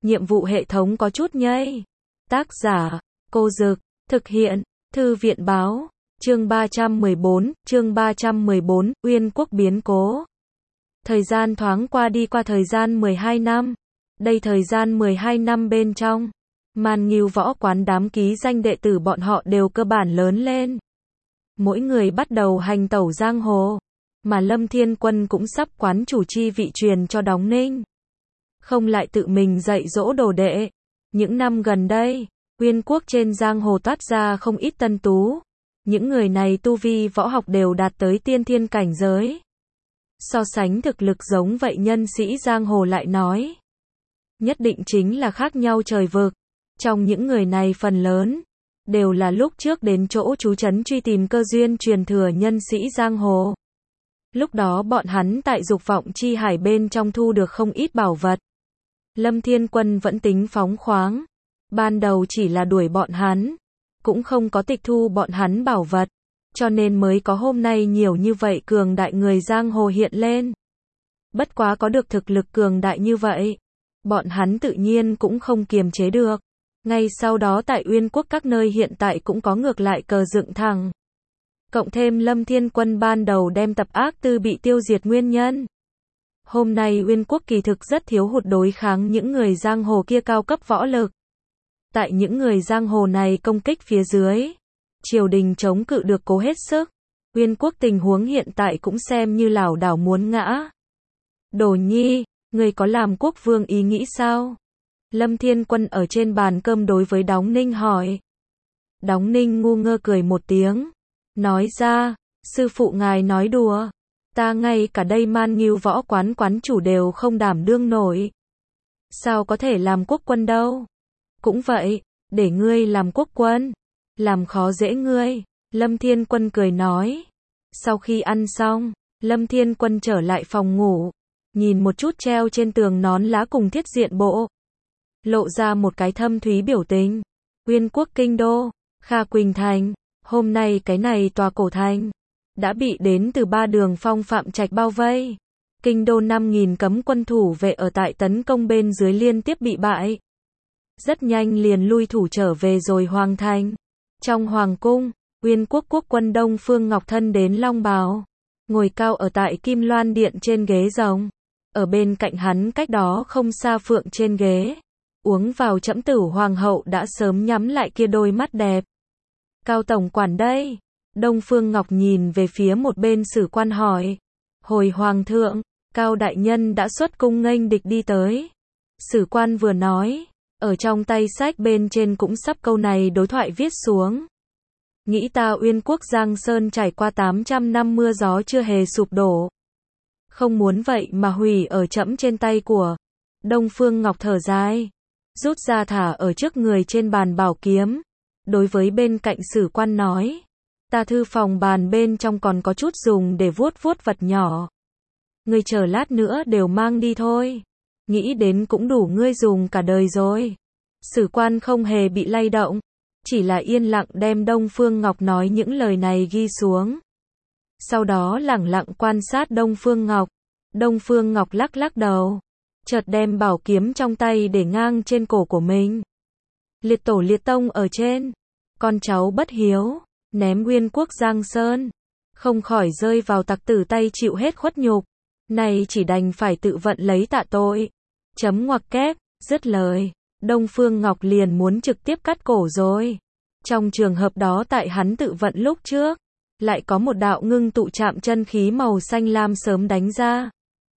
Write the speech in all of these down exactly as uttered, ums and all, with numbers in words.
nhiệm vụ hệ thống có chút nhây. Tác giả, Cô Dực, thực hiện, Thư viện Báo, chương ba trăm mười bốn, chương ba trăm mười bốn, Uyên Quốc biến cố. Thời gian thoáng qua đi qua thời gian mười hai năm. Đây thời gian mười hai năm bên trong, Man Ngưu Võ Quán đám ký danh đệ tử bọn họ đều cơ bản lớn lên. Mỗi người bắt đầu hành tẩu giang hồ, mà Lâm Thiên Quân cũng sắp quán chủ chi vị truyền cho Đóng Ninh. Không lại tự mình dạy dỗ đồ đệ. Những năm gần đây, Uyên Quốc trên giang hồ toát ra không ít tân tú. Những người này tu vi võ học đều đạt tới tiên thiên cảnh giới. So sánh thực lực giống vậy nhân sĩ giang hồ lại nói, nhất định chính là khác nhau trời vực. Trong những người này phần lớn, đều là lúc trước đến chỗ trú trấn truy tìm cơ duyên truyền thừa nhân sĩ giang hồ. Lúc đó bọn hắn tại dục vọng chi hải bên trong thu được không ít bảo vật. Lâm Thiên Quân vẫn tính phóng khoáng. Ban đầu chỉ là đuổi bọn hắn, cũng không có tịch thu bọn hắn bảo vật, cho nên mới có hôm nay nhiều như vậy cường đại người giang hồ hiện lên. Bất quá có được thực lực cường đại như vậy, bọn hắn tự nhiên cũng không kiềm chế được. Ngay sau đó tại Uyên Quốc các nơi hiện tại cũng có ngược lại cờ dựng thẳng. Cộng thêm Lâm Thiên Quân ban đầu đem tập ác tư bị tiêu diệt nguyên nhân. Hôm nay Uyên Quốc kỳ thực rất thiếu hụt đối kháng những người giang hồ kia cao cấp võ lực. Tại những người giang hồ này công kích phía dưới, triều đình chống cự được cố hết sức. Uyên Quốc tình huống hiện tại cũng xem như lảo đảo muốn ngã. Đồ Nhi, người có làm quốc vương ý nghĩ sao? Lâm Thiên Quân ở trên bàn cơm đối với Đóng Ninh hỏi. Đóng Ninh ngu ngơ cười một tiếng, nói ra, sư phụ ngài nói đùa, ta ngay cả đây Man Ngưu Võ Quán quán chủ đều không đảm đương nổi. Sao có thể làm quốc quân đâu? Cũng vậy, để ngươi làm quốc quân, làm khó dễ ngươi. Lâm Thiên Quân cười nói. Sau khi ăn xong, Lâm Thiên Quân trở lại phòng ngủ, nhìn một chút treo trên tường nón lá cùng thiết diện bộ, lộ ra một cái thâm thúy biểu tình. Uyên Quốc kinh đô, Kha Quỳnh Thành, hôm nay cái này tòa cổ thành đã bị đến từ ba đường phong phạm trạch bao vây. Kinh đô năm nghìn cấm quân thủ vệ ở tại tấn công bên dưới liên tiếp bị bại. Rất nhanh liền lui thủ trở về rồi hoàng thành. Trong hoàng cung, Uyên Quốc quốc quân Đông Phương Ngọc thân đến long bào, ngồi cao ở tại Kim Loan Điện trên ghế rồng. Ở bên cạnh hắn cách đó không xa Phượng trên ghế, uống vào trẫm tử hoàng hậu đã sớm nhắm lại kia đôi mắt đẹp. Cao tổng quản đây. Đông Phương Ngọc nhìn về phía một bên sử quan hỏi. Hồi hoàng thượng, Cao đại nhân đã xuất cung nghênh địch đi tới. Sử quan vừa nói, ở trong tay sách bên trên cũng sắp câu này đối thoại viết xuống. Nghĩ ta Uyên Quốc Giang Sơn trải qua tám trăm năm mưa gió chưa hề sụp đổ. Không muốn vậy mà hủy ở trẫm trên tay của. Đông Phương Ngọc thở dài, rút ra thả ở trước người trên bàn bảo kiếm. Đối với bên cạnh sử quan nói, ta thư phòng bàn bên trong còn có chút dùng để vuốt vuốt vật nhỏ. Ngươi chờ lát nữa đều mang đi thôi. Nghĩ đến cũng đủ ngươi dùng cả đời rồi. Sử quan không hề bị lay động, chỉ là yên lặng đem Đông Phương Ngọc nói những lời này ghi xuống. Sau đó lẳng lặng quan sát Đông Phương Ngọc. Đông Phương Ngọc lắc lắc đầu, chợt đem bảo kiếm trong tay để ngang trên cổ của mình. Liệt tổ liệt tông ở trên, con cháu bất hiếu, ném Uyên Quốc Giang Sơn, không khỏi rơi vào tặc tử tay chịu hết khuất nhục. Này chỉ đành phải tự vận lấy tạ tội. Chấm ngoặc kép, dứt lời, Đông Phương Ngọc liền muốn trực tiếp cắt cổ rồi. Trong trường hợp đó tại hắn tự vận lúc trước, lại có một đạo ngưng tụ chạm chân khí màu xanh lam sớm đánh ra,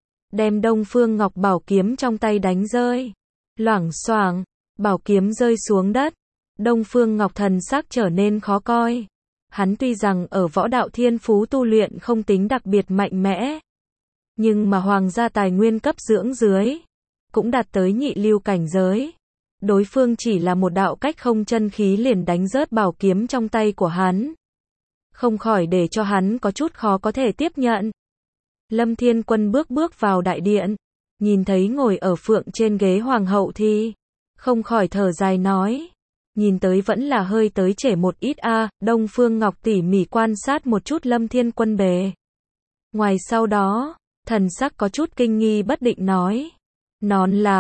đem Đông Phương Ngọc bảo kiếm trong tay đánh rơi. Loảng xoảng, bảo kiếm rơi xuống đất. Đông Phương Ngọc thần sắc trở nên khó coi. Hắn tuy rằng ở võ đạo thiên phú tu luyện không tính đặc biệt mạnh mẽ, nhưng mà hoàng gia tài nguyên cấp dưỡng dưới, cũng đạt tới nhị lưu cảnh giới. Đối phương chỉ là một đạo cách không chân khí liền đánh rớt bảo kiếm trong tay của hắn. Không khỏi để cho hắn có chút khó có thể tiếp nhận. Lâm Thiên Quân bước bước vào đại điện, nhìn thấy ngồi ở Phượng trên ghế hoàng hậu thì không khỏi thở dài nói, nhìn tới vẫn là hơi tới trễ một ít a. À. Đông Phương Ngọc tỉ mỉ quan sát một chút Lâm Thiên Quân bề ngoài, sau đó thần sắc có chút kinh nghi bất định nói, nón lá,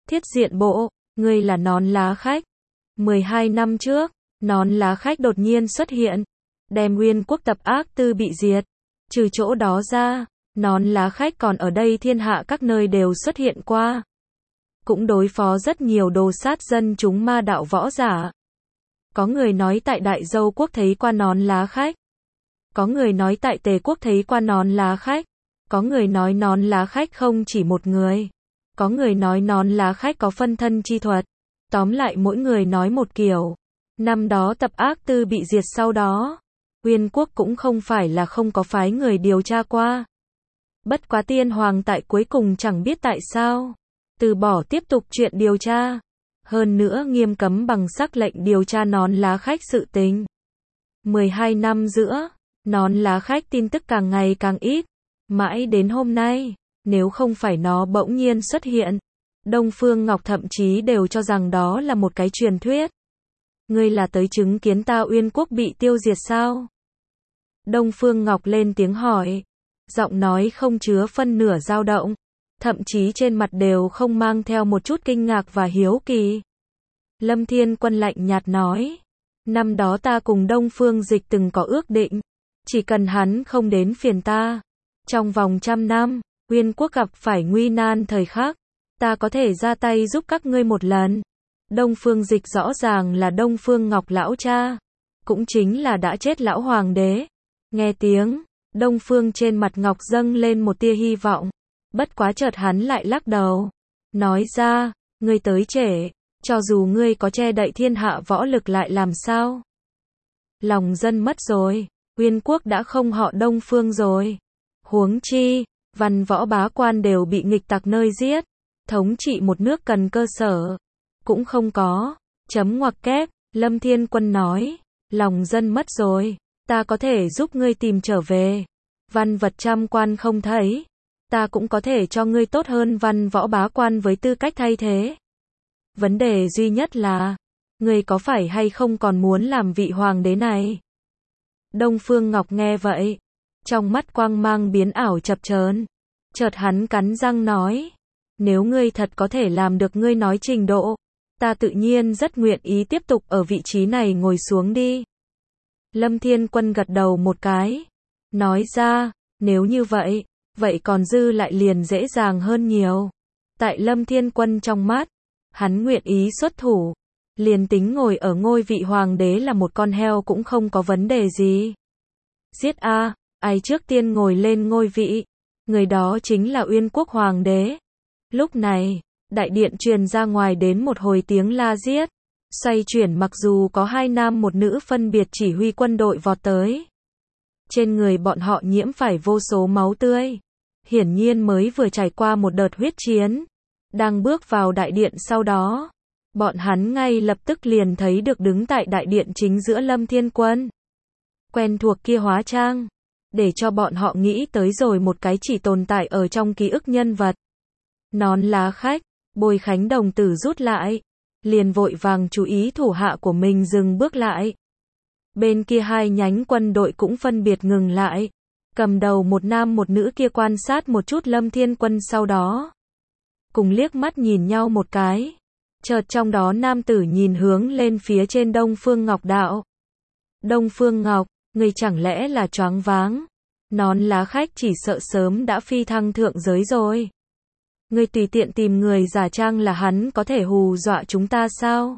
Thiết diện bộ, ngươi là Nón Lá Khách. mười hai năm trước, Nón Lá Khách đột nhiên xuất hiện, đem Uyên Quốc tập ác tư bị diệt. Trừ chỗ đó ra, Nón Lá Khách còn ở đây thiên hạ các nơi đều xuất hiện qua. Cũng đối phó rất nhiều đồ sát dân chúng ma đạo võ giả. Có người nói tại Đại Dâu Quốc thấy qua Nón Lá Khách. Có người nói tại Tề Quốc thấy qua Nón Lá Khách. Có người nói Nón Lá Khách không chỉ một người. Có người nói Nón Lá Khách có phân thân chi thuật. Tóm lại mỗi người nói một kiểu. Năm đó tập ác tư bị diệt sau đó, Uyên Quốc cũng không phải là không có phái người điều tra qua. Bất quá tiên hoàng tại cuối cùng chẳng biết tại sao, từ bỏ tiếp tục chuyện điều tra. Hơn nữa nghiêm cấm bằng sắc lệnh điều tra Nón Lá Khách sự tình. mười hai năm giữa, Nón Lá Khách tin tức càng ngày càng ít. Mãi đến hôm nay, nếu không phải nó bỗng nhiên xuất hiện, Đông Phương Ngọc thậm chí đều cho rằng đó là một cái truyền thuyết. Ngươi là tới chứng kiến ta Uyên Quốc bị tiêu diệt sao? Đông Phương Ngọc lên tiếng hỏi. Giọng nói không chứa phân nửa dao động. Thậm chí trên mặt đều không mang theo một chút kinh ngạc và hiếu kỳ. Lâm Thiên Quân lạnh nhạt nói. Năm đó ta cùng Đông Phương Dịch từng có ước định. Chỉ cần hắn không đến phiền ta. Trong vòng trăm năm, Uyên Quốc gặp phải nguy nan thời khắc. Ta có thể ra tay giúp các ngươi một lần. Đông Phương Dịch rõ ràng là Đông Phương Ngọc lão cha. Cũng chính là đã chết lão hoàng đế. Nghe tiếng, Đông Phương trên mặt Ngọc dâng lên một tia hy vọng. Bất quá chợt hắn lại lắc đầu. Nói ra, ngươi tới trễ. Cho dù ngươi có che đậy thiên hạ võ lực lại làm sao? Lòng dân mất rồi. Uyên Quốc đã không họ Đông Phương rồi. Huống chi, văn võ bá quan đều bị nghịch tặc nơi giết. Thống trị một nước cần cơ sở. Cũng không có. Chấm ngoặc kép, Lâm Thiên Quân nói. Lòng dân mất rồi. Ta có thể giúp ngươi tìm trở về. Văn vật trăm quan không thấy. Ta cũng có thể cho ngươi tốt hơn văn võ bá quan với tư cách thay thế. Vấn đề duy nhất là, ngươi có phải hay không còn muốn làm vị hoàng đế này? Đông Phương Ngọc nghe vậy, trong mắt quang mang biến ảo chập chờn. Chợt hắn cắn răng nói, nếu ngươi thật có thể làm được ngươi nói trình độ, ta tự nhiên rất nguyện ý tiếp tục ở vị trí này ngồi xuống đi. Lâm Thiên Quân gật đầu một cái, nói ra, nếu như vậy, vậy còn dư lại liền dễ dàng hơn nhiều. Tại Lâm Thiên Quân trong mắt, hắn nguyện ý xuất thủ, liền tính ngồi ở ngôi vị hoàng đế là một con heo cũng không có vấn đề gì. Giết a, ai trước tiên ngồi lên ngôi vị, người đó chính là Uyên Quốc hoàng đế. Lúc này, đại điện truyền ra ngoài đến một hồi tiếng la giết, xoay chuyển mặc dù có hai nam một nữ phân biệt chỉ huy quân đội vọt tới. Trên người bọn họ nhiễm phải vô số máu tươi, hiển nhiên mới vừa trải qua một đợt huyết chiến. Đang bước vào đại điện sau đó, bọn hắn ngay lập tức liền thấy được đứng tại đại điện chính giữa Lâm Thiên Quân. Quen thuộc kia hóa trang, để cho bọn họ nghĩ tới rồi một cái chỉ tồn tại ở trong ký ức nhân vật. Nón Lá Khách, Bồi Khánh đồng tử rút lại, liền vội vàng chú ý thủ hạ của mình dừng bước lại. Bên kia hai nhánh quân đội cũng phân biệt ngừng lại, cầm đầu một nam một nữ kia quan sát một chút Lâm Thiên Quân sau đó. Cùng liếc mắt nhìn nhau một cái. Chợt trong đó nam tử nhìn hướng lên phía trên Đông Phương Ngọc đạo. Đông Phương Ngọc, ngươi chẳng lẽ là choáng váng? Nón Lá Khách chỉ sợ sớm đã phi thăng thượng giới rồi. Ngươi tùy tiện tìm người giả trang là hắn có thể hù dọa chúng ta sao?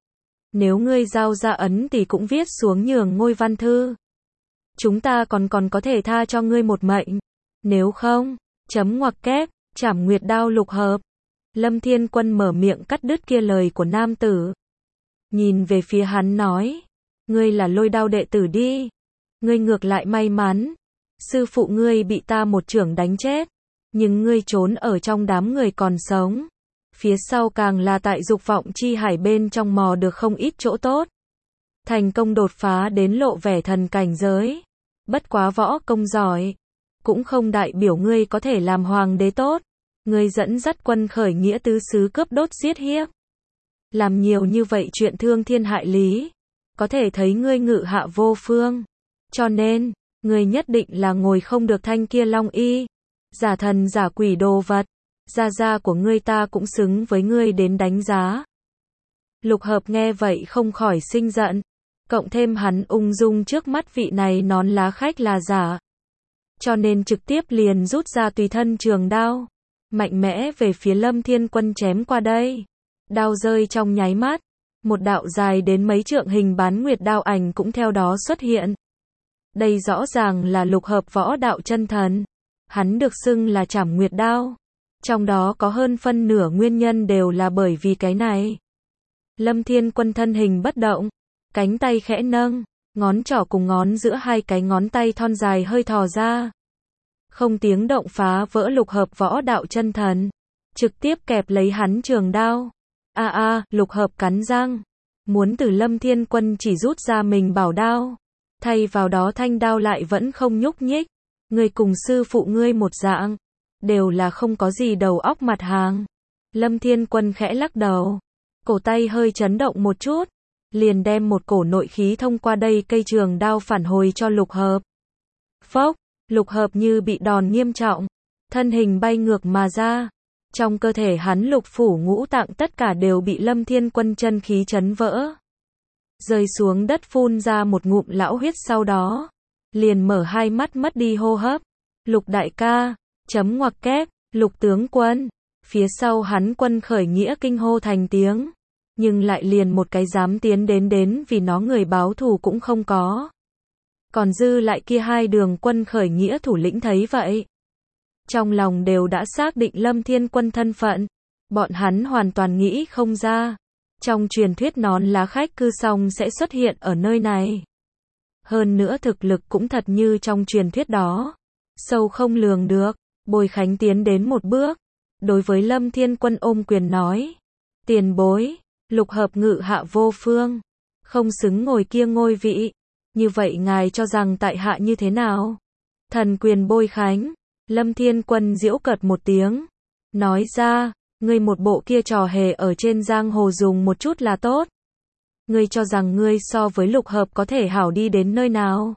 Nếu ngươi giao ra ấn thì cũng viết xuống nhường ngôi văn thư. Chúng ta còn còn có thể tha cho ngươi một mệnh. Nếu không, chấm ngoặc kép, Trảm Nguyệt đao lục hợp. Lâm Thiên Quân mở miệng cắt đứt kia lời của nam tử. Nhìn về phía hắn nói, ngươi là Lôi Đao đệ tử đi. Ngươi ngược lại may mắn. Sư phụ ngươi bị ta một chưởng đánh chết. Nhưng ngươi trốn ở trong đám người còn sống. Phía sau càng là tại dục vọng chi hải bên trong mò được không ít chỗ tốt. Thành công đột phá đến lộ vẻ thần cảnh giới. Bất quá võ công giỏi. Cũng không đại biểu ngươi có thể làm hoàng đế tốt. Ngươi dẫn dắt quân khởi nghĩa tứ xứ cướp đốt giết hiếp. Làm nhiều như vậy chuyện thương thiên hại lý. Có thể thấy ngươi ngự hạ vô phương. Cho nên, ngươi nhất định là ngồi không được thanh kia long y. Giả thần giả quỷ đồ vật. gia gia của ngươi ta cũng xứng với ngươi đến đánh giá. Lục Hợp nghe vậy không khỏi sinh giận, cộng thêm hắn ung dung trước mắt vị này nón lá khách là giả, cho nên trực tiếp liền rút ra tùy thân trường đao, mạnh mẽ về phía Lâm Thiên Quân chém qua đây. Đao rơi trong nháy mắt, một đạo dài đến mấy trượng hình bán nguyệt đao ảnh cũng theo đó xuất hiện. Đây rõ ràng là Lục Hợp võ đạo chân thần, hắn được xưng là Trảm Nguyệt đao, trong đó có hơn phân nửa nguyên nhân đều là bởi vì cái này. Lâm Thiên Quân thân hình bất động, cánh tay khẽ nâng, ngón trỏ cùng ngón giữa hai cái ngón tay thon dài hơi thò ra, không tiếng động phá vỡ Lục Hợp võ đạo chân thần, trực tiếp kẹp lấy hắn trường đao. A a, Lục Hợp cắn răng, muốn từ Lâm Thiên Quân chỉ rút ra mình bảo đao, thay vào đó thanh đao lại vẫn không nhúc nhích. Ngươi cùng sư phụ ngươi một dạng, đều là không có gì đầu óc mặt hàng. Lâm Thiên Quân khẽ lắc đầu, cổ tay hơi chấn động một chút, liền đem một cổ nội khí thông qua đây cây trường đao phản hồi cho Lục Hợp. Phốc, Lục Hợp như bị đòn nghiêm trọng, thân hình bay ngược mà ra. Trong cơ thể hắn lục phủ ngũ tạng tất cả đều bị Lâm Thiên Quân chân khí chấn vỡ, rơi xuống đất phun ra một ngụm lão huyết, sau đó liền mở hai mắt mất đi hô hấp. Lục đại ca, chấm ngoặc kép, Lục tướng quân. Phía sau hắn Quân Khởi Nghĩa kinh hô thành tiếng, nhưng lại liền một cái dám tiến đến đến vì nó người báo thù cũng không có. Còn dư lại kia hai đường Quân Khởi Nghĩa thủ lĩnh thấy vậy, trong lòng đều đã xác định Lâm Thiên Quân thân phận, bọn hắn hoàn toàn nghĩ không ra, trong truyền thuyết nón lá khách cư song sẽ xuất hiện ở nơi này. Hơn nữa thực lực cũng thật như trong truyền thuyết đó, sâu không lường được. Bồi Khánh tiến đến một bước, đối với Lâm Thiên Quân ôm quyền nói, tiền bối, Lục Hợp ngự hạ vô phương, không xứng ngồi kia ngôi vị, như vậy ngài cho rằng tại hạ như thế nào? Thần quyền Bôi Khánh. Lâm Thiên Quân giễu cợt một tiếng, nói ra, ngươi một bộ kia trò hề ở trên giang hồ dùng một chút là tốt. Ngươi cho rằng ngươi so với Lục Hợp có thể hảo đi đến nơi nào?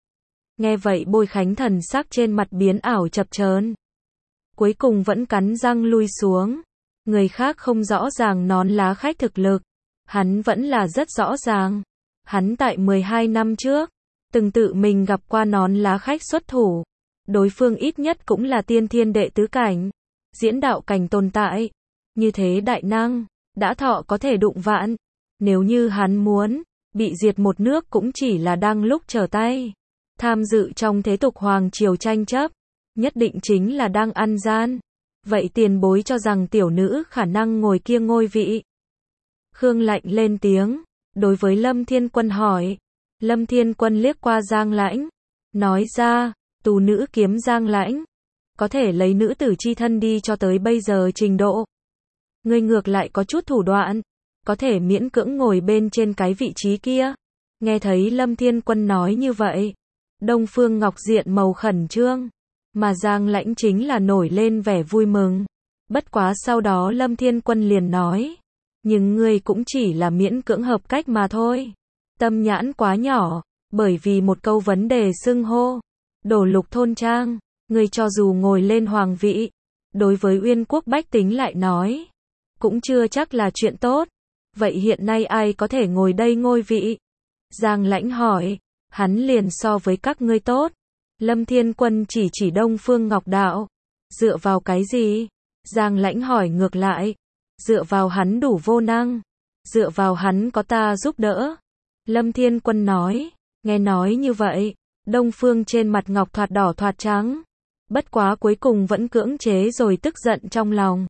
Nghe vậy Bôi Khánh thần sắc trên mặt biến ảo chập chờn, cuối cùng vẫn cắn răng lui xuống. Người khác không rõ ràng nón lá khách thực lực, hắn vẫn là rất rõ ràng. Hắn tại mười hai năm trước, từng tự mình gặp qua nón lá khách xuất thủ. Đối phương ít nhất cũng là tiên thiên đệ tứ cảnh, diễn đạo cảnh tồn tại. Như thế đại năng, đã thọ có thể đụng vạn. Nếu như hắn muốn, bị diệt một nước cũng chỉ là đang lúc trở tay. Tham dự trong thế tục hoàng triều tranh chấp, nhất định chính là đang ăn gian. Vậy tiền bối cho rằng tiểu nữ khả năng ngồi kia ngôi vị? Khương Lạnh lên tiếng, đối với Lâm Thiên Quân hỏi. Lâm Thiên Quân liếc qua Giang Lãnh, nói ra, tù nữ kiếm Giang Lãnh, có thể lấy nữ tử chi thân đi cho tới bây giờ trình độ. Ngươi ngược lại có chút thủ đoạn, có thể miễn cưỡng ngồi bên trên cái vị trí kia. Nghe thấy Lâm Thiên Quân nói như vậy, Đông Phương Ngọc diện màu khẩn trương, mà Giang Lãnh chính là nổi lên vẻ vui mừng. Bất quá sau đó Lâm Thiên Quân liền nói, nhưng ngươi cũng chỉ là miễn cưỡng hợp cách mà thôi. Tâm nhãn quá nhỏ, bởi vì một câu vấn đề xưng hô. Đổ Lục thôn trang, ngươi cho dù ngồi lên hoàng vị, đối với Uyên quốc bách tính lại nói, cũng chưa chắc là chuyện tốt. Vậy hiện nay ai có thể ngồi đây ngôi vị? Giang Lãnh hỏi, hắn liền so với các ngươi tốt. Lâm Thiên Quân chỉ chỉ Đông Phương Ngọc đạo, dựa vào cái gì? Giang Lãnh hỏi ngược lại, dựa vào hắn đủ vô năng, dựa vào hắn có ta giúp đỡ. Lâm Thiên Quân nói, nghe nói như vậy, Đông Phương trên mặt ngọc thoạt đỏ thoạt trắng, bất quá cuối cùng vẫn cưỡng chế rồi tức giận trong lòng.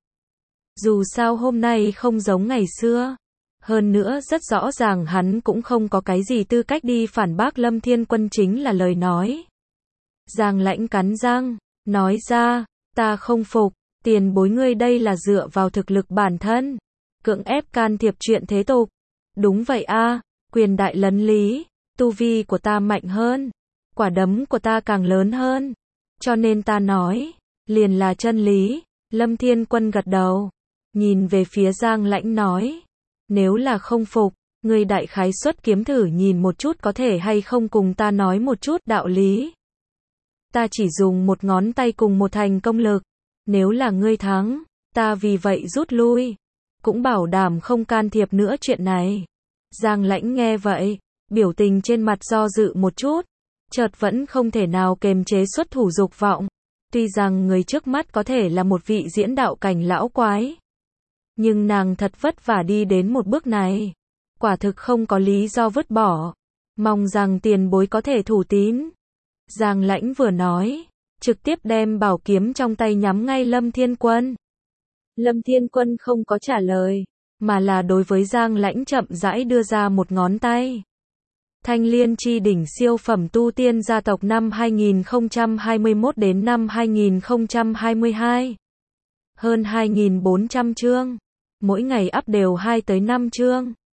Dù sao hôm nay không giống ngày xưa, hơn nữa rất rõ ràng hắn cũng không có cái gì tư cách đi phản bác Lâm Thiên Quân chính là lời nói. Giang Lãnh cắn răng, nói ra, ta không phục, tiền bối ngươi đây là dựa vào thực lực bản thân, cưỡng ép can thiệp chuyện thế tục. Đúng vậy a, quyền đại lấn lý, tu vi của ta mạnh hơn, quả đấm của ta càng lớn hơn, cho nên ta nói, liền là chân lý. Lâm Thiên Quân gật đầu, nhìn về phía Giang Lãnh nói, nếu là không phục, ngươi đại khái xuất kiếm thử nhìn một chút có thể hay không cùng ta nói một chút đạo lý. Ta chỉ dùng một ngón tay cùng một thành công lực, nếu là ngươi thắng, ta vì vậy rút lui, cũng bảo đảm không can thiệp nữa chuyện này. Giang Lãnh nghe vậy, biểu tình trên mặt do dự một chút, chợt vẫn không thể nào kềm chế xuất thủ dục vọng. Tuy rằng người trước mắt có thể là một vị diễn đạo cảnh lão quái, nhưng nàng thật vất vả đi đến một bước này, quả thực không có lý do vứt bỏ. Mong rằng tiền bối có thể thủ tín. Giang Lãnh vừa nói, trực tiếp đem bảo kiếm trong tay nhắm ngay Lâm Thiên Quân. Lâm Thiên Quân không có trả lời, mà là đối với Giang Lãnh chậm rãi đưa ra một ngón tay. Thanh Liên chi đỉnh siêu phẩm tu tiên gia tộc năm hai nghìn không trăm hai mươi mốt đến năm hai nghìn không trăm hai mươi hai. Hơn hai nghìn bốn trăm chương. Mỗi ngày up đều hai tới năm chương.